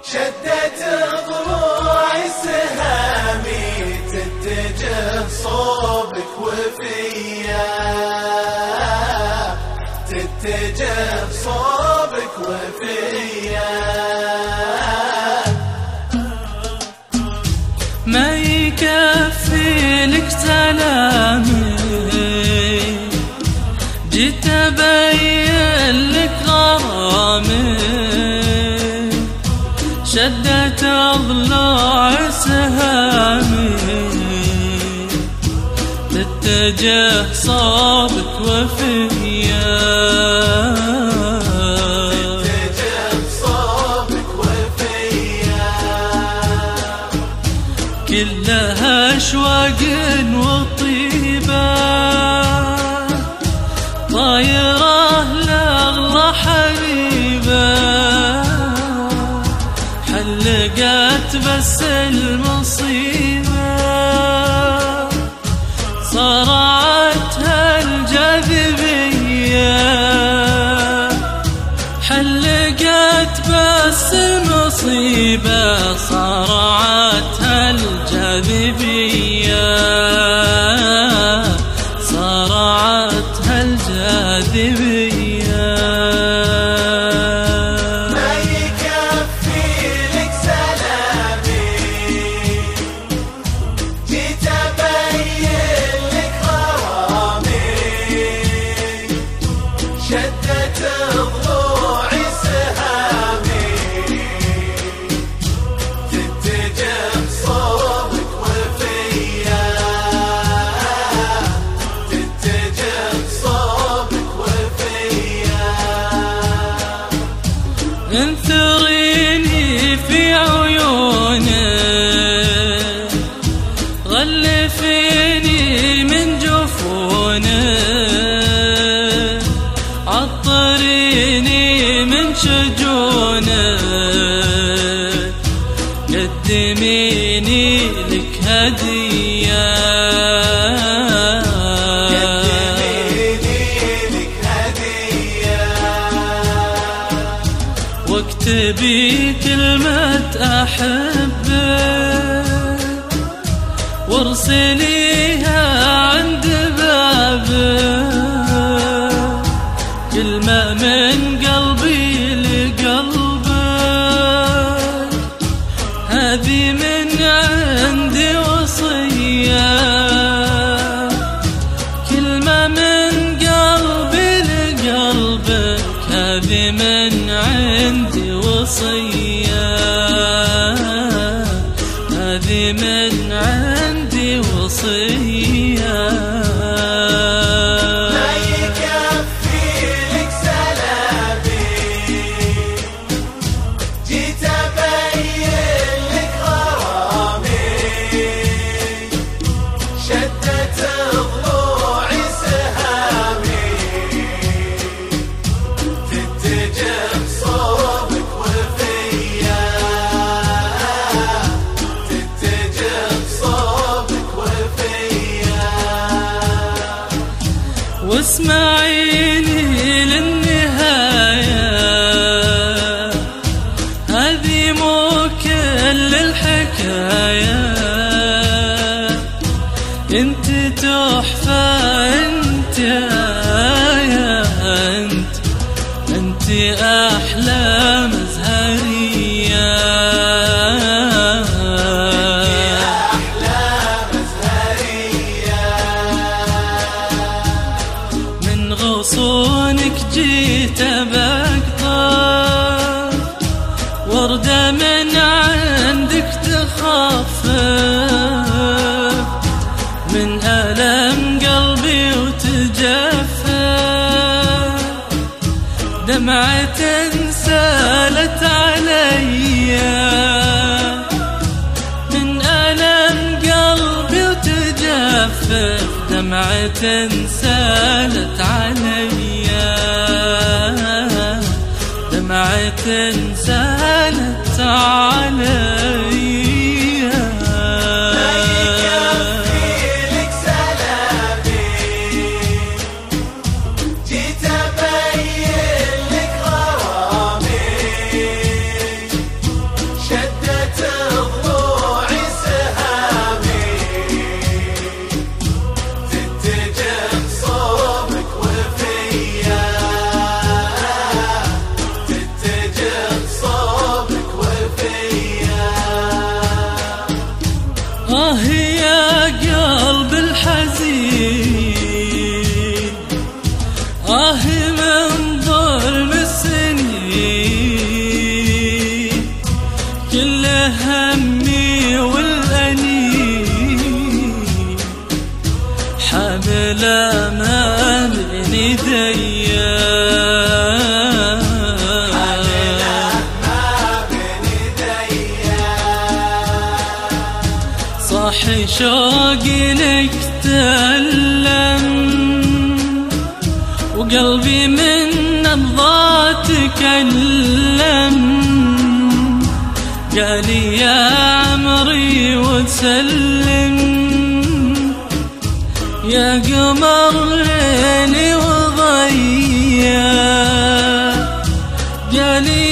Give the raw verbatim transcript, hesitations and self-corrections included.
شدت ضلوعي سهامي تتجه صوبك وفيا، تتجه صوبك وفيا. ما يكفي لك سلامي، جيت ابين لك غرامي، شدت ضلوع سهامي تتجه صوبك وفيا، تتجه صوبك وفيا. كلها اشواق وطيبة طايرة لأغلى حبيبة، حلقت بس المصيبة صرعتها الجاذبية، حلقت بس المصيبة صرعتها الجاذبية، صرعتها الجاذبية. ما يكفي لك سلامي، جيت أبين لك غرامي، شدت ضلوعي سهامي تتجه صوبك وفيا، تتجه صوبك وفيا. انثريني في عيونك، غلفيني من جفونك، عطريني من شجونك، قدميني لك هدية، قدميني لك هدية. واكتبي كلمة أحبك وارسليها عند بابك، كلمة من قلبي لقلبك، هذه من عندي وصية، كلمة من قلبي لقلبك، هذه من عندي وصية، هذه من عندي وصية. ما يكفي لك سلامي، جيت أبين لك غرامي، شدت ضلوعي سهامي تتجه صوبك وفيا، تتجه صوبك وفيا. واسمعيني للنهاية، هذه مو كل الحكاية، انت تحفة انت آية، انت انت احلى مزهرية، أحلى مزهرية. من غصونك جيت بقطف، وردة من عندك تخفف من ألم قلبي وتجفف، دمعة سالت عليا من ألم قلبي وتجفف، دمعة سالت عليا، دمعة سالت عليا. ما يكفي لك سلامي، جيت أبين لك غرامي، شوقي لك تألم، وقلبي من نبضاتك ألم. قالي يا عمري وتسلم، يا قمر ليلي وضيا. قالي